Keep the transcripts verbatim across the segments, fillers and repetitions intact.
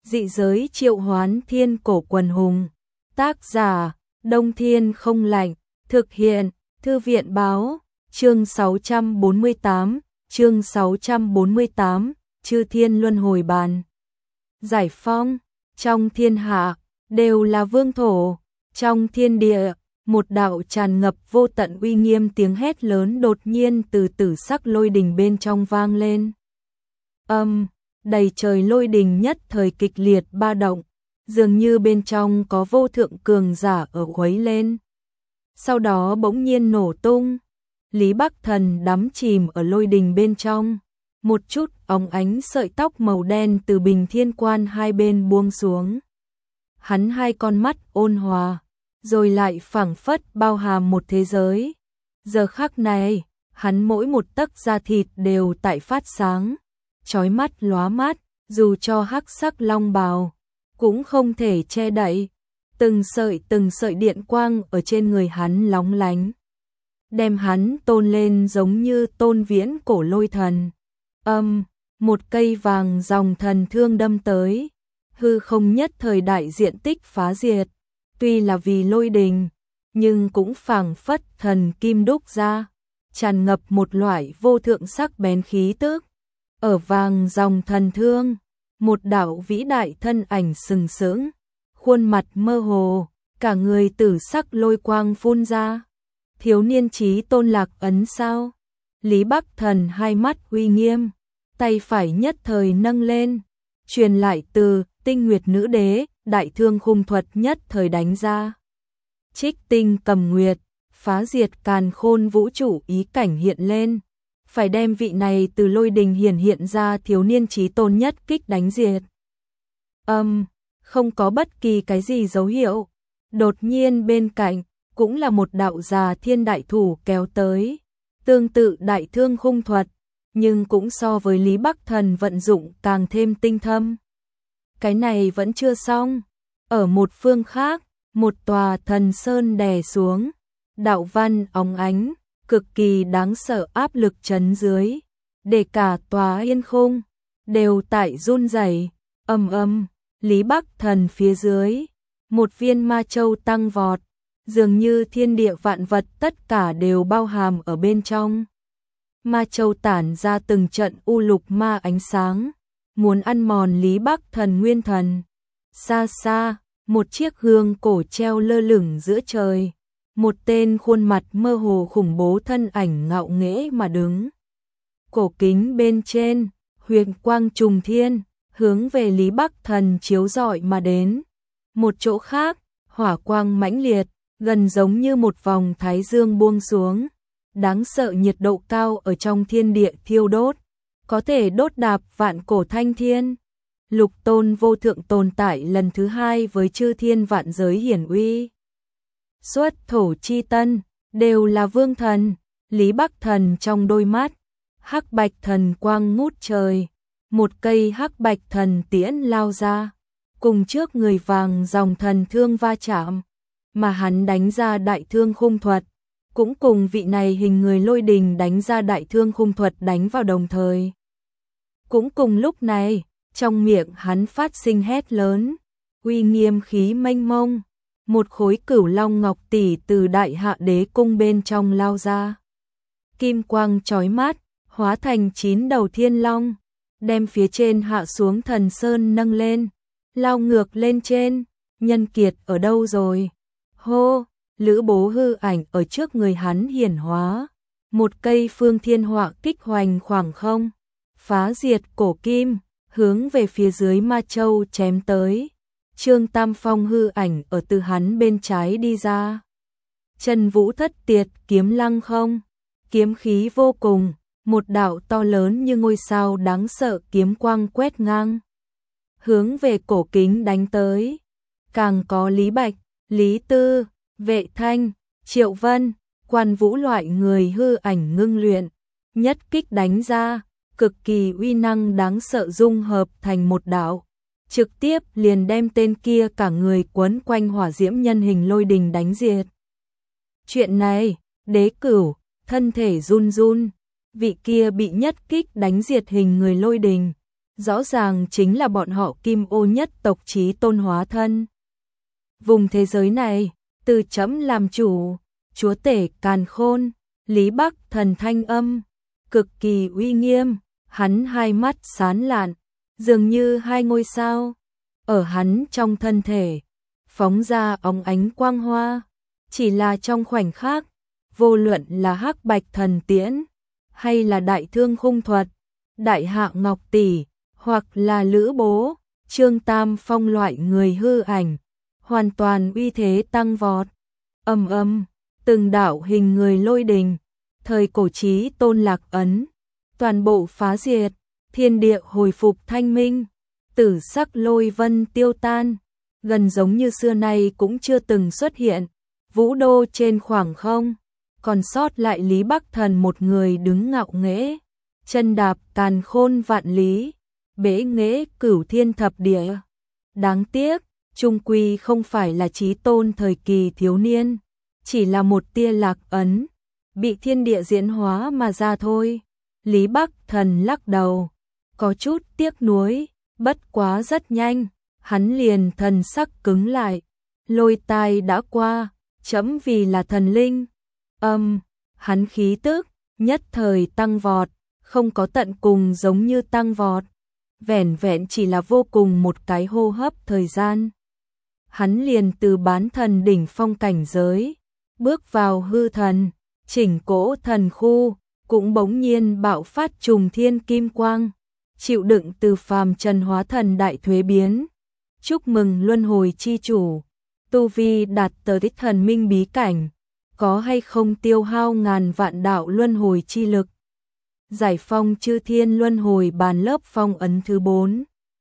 Dị giới triệu hoán thiên cổ quần hùng. Tác giả, Đông Thiên không lạnh. Thực hiện, Thư viện báo. Chương sáu trăm bốn mươi tám, chương sáu trăm bốn mươi tám, Chư Thiên Luân Hồi Bàn. Giải phong, trong thiên hạ, đều là vương thổ. Trong thiên địa, một đạo tràn ngập vô tận uy nghiêm tiếng hét lớn đột nhiên từ tử sắc lôi đình bên trong vang lên. Âm, um, đầy trời lôi đình nhất thời kịch liệt ba động, dường như bên trong có vô thượng cường giả ở khuấy lên. Sau đó bỗng nhiên nổ tung, Lý Bắc Thần đắm chìm ở lôi đình bên trong, một chút óng ánh sợi tóc màu đen từ bình thiên quan hai bên buông xuống. Hắn hai con mắt ôn hòa, rồi lại phảng phất bao hàm một thế giới. Giờ khắc này, hắn mỗi một tấc da thịt đều tại phát sáng, chói mắt lóa mắt, dù cho hắc sắc long bào cũng không thể che đậy. Từng sợi từng sợi điện quang ở trên người hắn lóng lánh, đem hắn tôn lên giống như tôn viễn cổ lôi thần. Âm, một cây vàng dòng thần thương đâm tới, hư không nhất thời đại diện tích phá diệt. Tuy là vì lôi đình, nhưng cũng phảng phất thần kim đúc ra, tràn ngập một loại vô thượng sắc bén khí tức. Ở vàng dòng thần thương, một đạo vĩ đại thân ảnh sừng sững, khuôn mặt mơ hồ, cả người tử sắc lôi quang phun ra. Thiếu niên chí tôn Lạc Ấn sao? Lý Bắc Thần hai mắt uy nghiêm, tay phải nhất thời nâng lên, truyền lại từ Tinh Nguyệt Nữ Đế, đại thương khung thuật nhất thời đánh ra. Trích tinh cầm nguyệt, phá diệt càn khôn vũ trụ ý cảnh hiện lên, phải đem vị này từ lôi đình hiển hiện ra thiếu niên chí tôn nhất kích đánh diệt. Âm, um, không có bất kỳ cái gì dấu hiệu. Đột nhiên bên cạnh, cũng là một đạo già thiên đại thủ kéo tới, tương tự đại thương khung thuật, nhưng cũng so với Lý Bắc Thần vận dụng càng thêm tinh thâm. Cái này vẫn chưa xong, ở một phương khác, một tòa thần sơn đè xuống, đạo văn óng ánh, cực kỳ đáng sợ áp lực chấn dưới, để cả tòa yên khung đều tại run rẩy. Ầm ầm, Lý Bắc Thần phía dưới, một viên ma châu tăng vọt, dường như thiên địa vạn vật tất cả đều bao hàm ở bên trong. Ma châu tản ra từng trận u lục ma ánh sáng, muốn ăn mòn Lý Bắc Thần nguyên thần. Xa xa, một chiếc gương cổ treo lơ lửng giữa trời, một tên khuôn mặt mơ hồ khủng bố thân ảnh ngạo nghễ mà đứng. Cổ kính bên trên, huyền quang trùng thiên, hướng về Lý Bắc Thần chiếu rọi mà đến. Một chỗ khác, hỏa quang mãnh liệt, gần giống như một vòng thái dương buông xuống, đáng sợ nhiệt độ cao ở trong thiên địa thiêu đốt, có thể đốt đạp vạn cổ thanh thiên. Lục tôn vô thượng tồn tại lần thứ hai với chư thiên vạn giới hiển uy. Xuất thổ chi tân, đều là vương thần. Lý Bắc Thần trong đôi mắt, hắc bạch thần quang ngút trời, một cây hắc bạch thần tiễn lao ra, cùng trước người vàng dòng thần thương va chạm, mà hắn đánh ra đại thương khung thuật, cũng cùng vị này hình người lôi đình đánh ra đại thương khung thuật đánh vào đồng thời. Cũng cùng lúc này, trong miệng hắn phát sinh hét lớn, uy nghiêm khí mênh mông, một khối cửu long ngọc tỷ từ đại hạ đế cung bên trong lao ra. Kim quang chói mắt, hóa thành chín đầu thiên long, đem phía trên hạ xuống thần sơn nâng lên, lao ngược lên trên. Nhân kiệt ở đâu rồi? Hô, Lữ Bố hư ảnh ở trước người hắn hiển hóa, một cây phương thiên họa kích hoành khoảng không, phá diệt cổ kim, hướng về phía dưới ma châu chém tới. Trương Tam Phong hư ảnh ở từ hắn bên trái đi ra. Chân vũ thất tiệt kiếm lăng không, kiếm khí vô cùng, một đạo to lớn như ngôi sao đáng sợ kiếm quang quét ngang, hướng về cổ kính đánh tới. Càng có Lý Bạch, Lý Tư, Vệ Thanh, Triệu Vân, Quan Vũ loại người hư ảnh ngưng luyện, nhất kích đánh ra, cực kỳ uy năng đáng sợ dung hợp thành một đạo, trực tiếp liền đem tên kia cả người quấn quanh hỏa diễm nhân hình lôi đình đánh diệt. Chuyện này, Đế Cửu, thân thể run run, vị kia bị nhất kích đánh diệt hình người lôi đình, rõ ràng chính là bọn họ Kim Ô nhất tộc Chí Tôn hóa thân. Vùng thế giới này, từ chấm làm chủ, chúa tể càn khôn, Lý Bắc Thần thanh âm, cực kỳ uy nghiêm, hắn hai mắt sáng lạn, dường như hai ngôi sao, ở hắn trong thân thể, phóng ra óng ánh quang hoa, chỉ là trong khoảnh khắc, vô luận là Hắc Bạch Thần Tiễn, hay là Đại Thương Khung Thuật, Đại Hạ Ngọc Tỷ, hoặc là Lữ Bố, Trương Tam Phong loại người hư ảnh, hoàn toàn uy thế tăng vọt. Ầm ầm, từng đạo hình người lôi đình, thời cổ Chí Tôn lạc ấn, toàn bộ phá diệt, thiên địa hồi phục thanh minh, tử sắc lôi vân tiêu tan, gần giống như xưa nay cũng chưa từng xuất hiện. Vũ đô trên khoảng không, còn sót lại Lý Bắc Thần một người đứng ngạo nghễ, chân đạp càn khôn vạn lý, bế nghễ cửu thiên thập địa. Đáng tiếc, chung quy không phải là Chí Tôn thời kỳ thiếu niên, chỉ là một tia lạc ấn, bị thiên địa diễn hóa mà ra thôi. Lý Bắc Thần lắc đầu, có chút tiếc nuối, bất quá rất nhanh, hắn liền thần sắc cứng lại, lôi tai đã qua, chấm vì là thần linh. Âm, hắn khí tức, nhất thời tăng vọt, không có tận cùng giống như tăng vọt, vẻn vẹn chỉ là vô cùng một cái hô hấp thời gian. Hắn liền từ bán thần đỉnh phong cảnh giới, bước vào hư thần, chỉnh cỗ thần khu, cũng bỗng nhiên bạo phát trùng thiên kim quang, chịu đựng từ phàm trần hóa thần đại thuế biến. Chúc mừng luân hồi chi chủ, tu vi đạt tới thần minh bí cảnh, có hay không tiêu hao ngàn vạn đạo luân hồi chi lực. Giải phong chư thiên luân hồi bàn lớp phong ấn thứ bốn.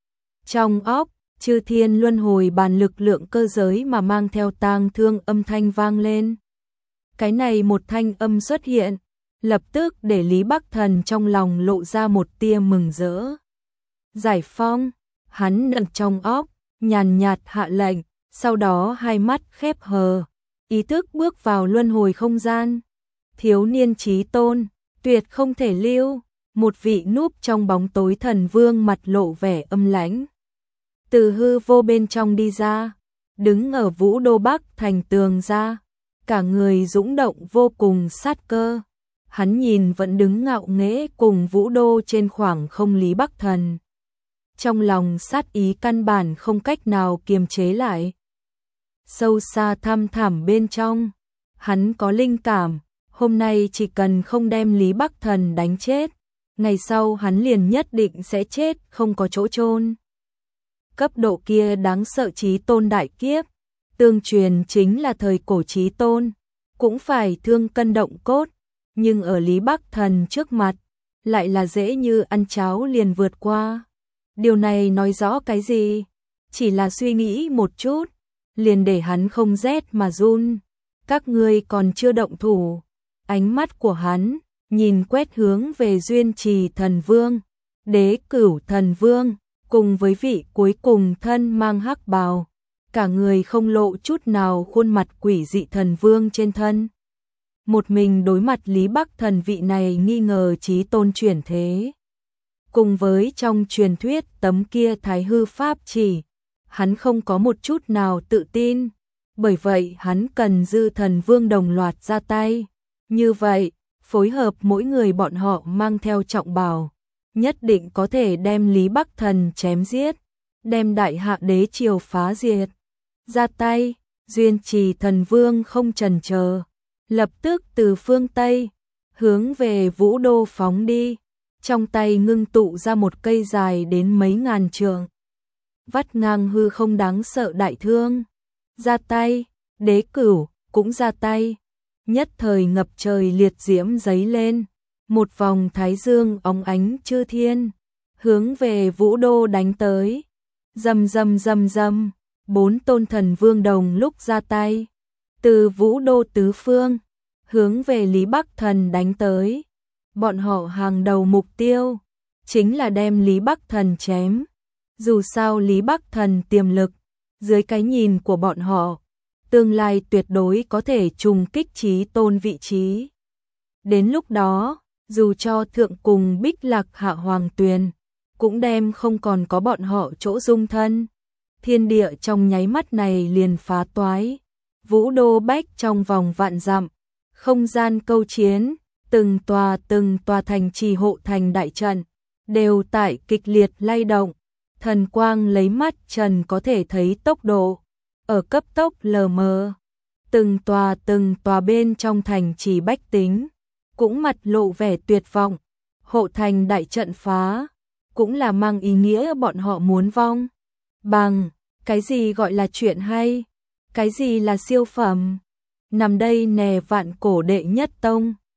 Trong óc, chư thiên luân hồi bàn lực lượng cơ giới mà mang theo tang thương âm thanh vang lên. Cái này một thanh âm xuất hiện, lập tức để Lý Bắc Thần trong lòng lộ ra một tia mừng rỡ. Giải phong, hắn nặng trong óc, nhàn nhạt hạ lệnh, sau đó hai mắt khép hờ, ý thức bước vào luân hồi không gian. Thiếu niên Chí Tôn, tuyệt không thể lưu, một vị núp trong bóng tối thần vương mặt lộ vẻ âm lãnh. Từ hư vô bên trong đi ra, đứng ở Vũ Đô Bắc thành tường ra, cả người dũng động vô cùng sát cơ. Hắn nhìn vẫn đứng ngạo nghễ cùng Vũ Đô trên khoảng không Lý Bắc Thần. Trong lòng sát ý căn bản không cách nào kiềm chế lại. Sâu xa thăm thẳm bên trong, hắn có linh cảm, hôm nay chỉ cần không đem Lý Bắc Thần đánh chết, ngày sau hắn liền nhất định sẽ chết không có chỗ chôn. Cấp độ kia đáng sợ Chí Tôn đại kiếp, tương truyền chính là thời cổ Chí Tôn, cũng phải thương cân động cốt, nhưng ở Lý Bắc Thần trước mặt, lại là dễ như ăn cháo liền vượt qua. Điều này nói rõ cái gì? Chỉ là suy nghĩ một chút, liền để hắn không rét mà run. Các ngươi còn chưa động thủ. Ánh mắt của hắn nhìn quét hướng về Duyên Trì Thần Vương, Đế Cửu Thần Vương, cùng với vị cuối cùng thân mang hắc bào, cả người không lộ chút nào khuôn mặt quỷ dị thần vương trên thân. Một mình đối mặt Lý Bắc Thần vị này nghi ngờ Chí Tôn chuyển thế. Cùng với trong truyền thuyết tấm kia thái hư pháp chỉ, hắn không có một chút nào tự tin, bởi vậy hắn cần dư thần vương đồng loạt ra tay. Như vậy, phối hợp mỗi người bọn họ mang theo trọng bào, nhất định có thể đem Lý Bắc Thần chém giết, đem đại hạ đế triều phá diệt. Ra tay, Duyên Trì Thần Vương không chần chờ, lập tức từ phương Tây, hướng về Vũ Đô phóng đi, trong tay ngưng tụ ra một cây dài đến mấy ngàn trượng, vắt ngang hư không đáng sợ đại thương. Ra tay, Đế Cửu cũng ra tay, nhất thời ngập trời liệt diễm giấy lên, một vòng thái dương óng ánh chư thiên, hướng về Vũ Đô đánh tới. Rầm rầm rầm rầm, bốn tôn thần vương đồng lúc ra tay, từ Vũ Đô tứ phương, hướng về Lý Bắc Thần đánh tới. Bọn họ hàng đầu mục tiêu, chính là đem Lý Bắc Thần chém. Dù sao Lý Bắc Thần tiềm lực, dưới cái nhìn của bọn họ, tương lai tuyệt đối có thể trùng kích Chí Tôn vị trí. Đến lúc đó, dù cho thượng cùng Bích Lạc Hạ Hoàng Tuyền, cũng đem không còn có bọn họ chỗ dung thân. Thiên địa trong nháy mắt này liền phá toái. Vũ Đô Bách trong vòng vạn dặm, không gian câu chiến, từng tòa từng tòa thành trì hộ thành đại trận, đều tại kịch liệt lay động. Thần quang lấy mắt trần có thể thấy tốc độ, ở cấp tốc lờ mờ. Từng tòa từng tòa bên trong thành trì bách tính, cũng mặt lộ vẻ tuyệt vọng. Hộ thành đại trận phá, cũng là mang ý nghĩa bọn họ muốn vong. Bằng, cái gì gọi là chuyện hay? Cái gì là siêu phẩm? Nằm đây nè vạn cổ đệ nhất tông,